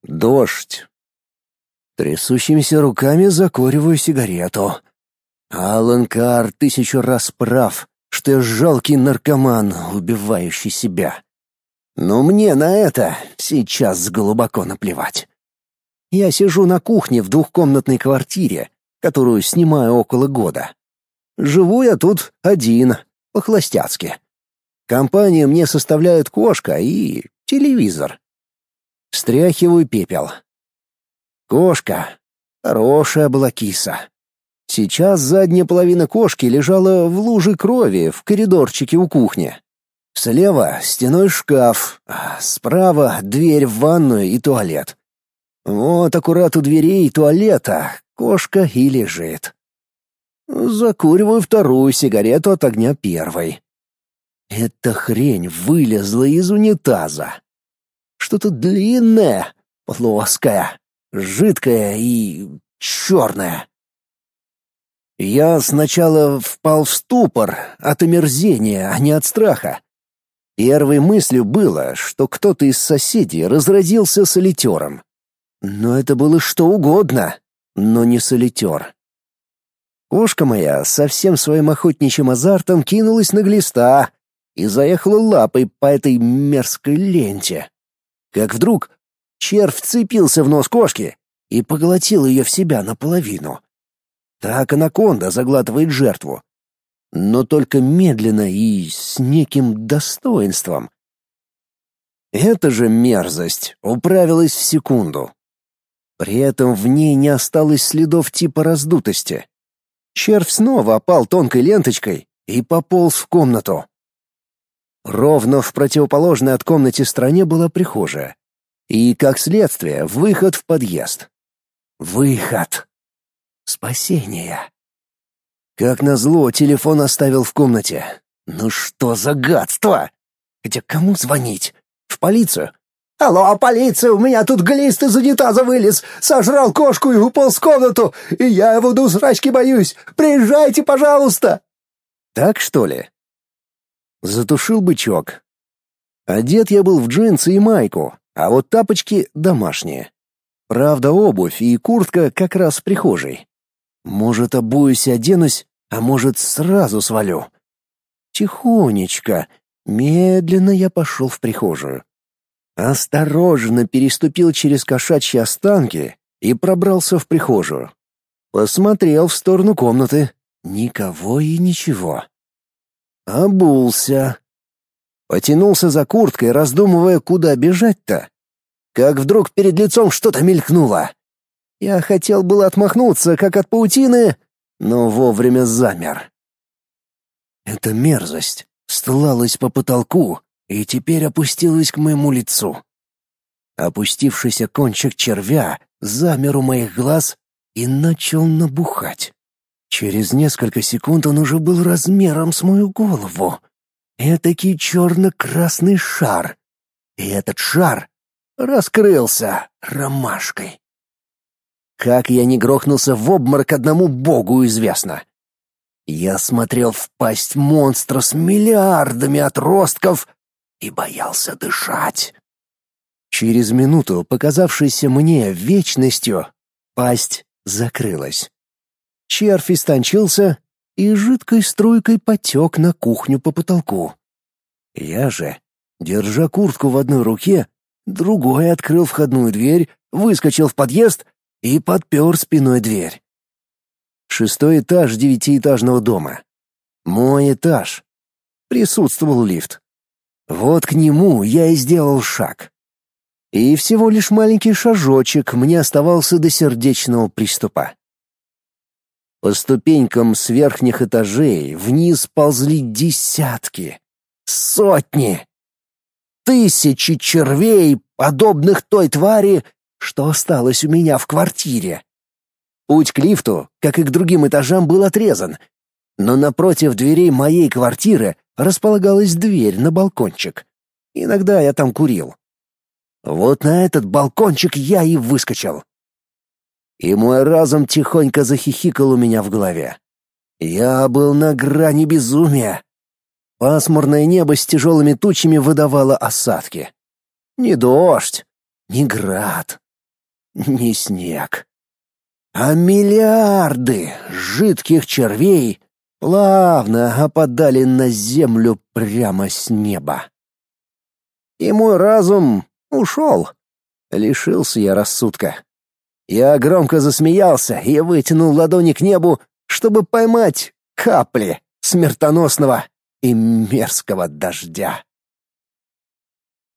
Дождь. Трясущимися руками закуриваю сигарету. Алан Карр 1000 раз прав, что я жалкий наркоман, убивающий себя. Но мне на это сейчас глубоко наплевать. Я сижу на кухне в двухкомнатной квартире, которую снимаю около года. Живу я тут один, по-холостяцки. Компанию мне составляют кошка и телевизор. Стряхиваю пепел. Кошка. Хорошая была киса. Сейчас задняя половина кошки лежала в луже крови в коридорчике у кухни. Слева стеной шкаф, а справа дверь в ванную и туалет. Вот аккурат у дверей туалета кошка и лежит. Закуриваю вторую сигарету от огня первой. Эта хрень вылезла из унитаза. Что-то длинное, плоское, жидкое и черное. Я сначала впал в ступор от омерзения, а не от страха. Первой мыслью было, что кто-то из соседей разразился солитером. Но это было что угодно, но не солитер. Кошка моя со всем своим охотничьим азартом кинулась на глиста и заехала лапой по этой мерзкой ленте. Как вдруг червь вцепился в нос кошки и поглотил ее в себя наполовину. Так анаконда заглатывает жертву. Но только медленно и с неким достоинством. Эта же мерзость управилась в секунду. При этом в ней не осталось следов типа раздутости. Червь снова опал тонкой ленточкой и пополз в комнату. Ровно в противоположной от комнаты стороне была прихожая. И, как следствие, выход в подъезд. Выход. Спасение. Как назло, телефон оставил в комнате. Ну что за гадство? Хотя кому звонить? В полицию? «Алло, полиция, у меня тут глист из унитаза вылез, сожрал кошку и уполз в комнату, и я его до усрачки боюсь. Приезжайте, пожалуйста!» Так что ли? Затушил бычок. Одет я был в джинсы и майку, а вот тапочки домашние. Правда, обувь и куртка как раз в прихожей. Может, обуюсь и оденусь, а может, сразу свалю. Тихонечко, медленно я пошел в прихожую. Осторожно переступил через кошачьи останки и пробрался в прихожую. Посмотрел в сторону комнаты. Никого и ничего. Обулся. Потянулся за курткой, раздумывая, куда бежать-то. Как вдруг перед лицом что-то мелькнуло. Я хотел было отмахнуться, как от паутины, но вовремя замер. Эта мерзость стлалась по потолку и теперь опустилась к моему лицу. Опустившийся кончик червя замер у моих глаз и начал набухать. Через несколько секунд он уже был размером с мою голову. Этакий черно-красный шар. И этот шар раскрылся ромашкой. Как я не грохнулся в обморок, одному Богу известно. Я смотрел в пасть монстра с миллиардами отростков и боялся дышать. Через минуту, показавшейся мне вечностью, пасть закрылась. Червь истончился и жидкой струйкой потек на кухню по потолку. Я же, держа куртку в одной руке, другой открыл входную дверь, выскочил в подъезд и подпер спиной дверь. 6-й этаж 9-этажного дома. Мой этаж. Присутствовал лифт. Вот к нему я и сделал шаг. И всего лишь маленький шажочек мне оставался до сердечного приступа. По ступенькам с верхних этажей вниз ползли десятки, сотни, тысячи червей, подобных той твари, что осталось у меня в квартире. Путь к лифту, как и к другим этажам, был отрезан, но напротив дверей моей квартиры располагалась дверь на балкончик. Иногда я там курил. Вот на этот балкончик я и выскочил. И мой разум тихонько захихикал у меня в голове. Я был на грани безумия. Пасмурное небо с тяжелыми тучами выдавало осадки. Не дождь, не град, не снег, а миллиарды жидких червей плавно опадали на землю прямо с неба. И мой разум ушел. Лишился я рассудка. Я громко засмеялся и вытянул ладони к небу, чтобы поймать капли смертоносного и мерзкого дождя.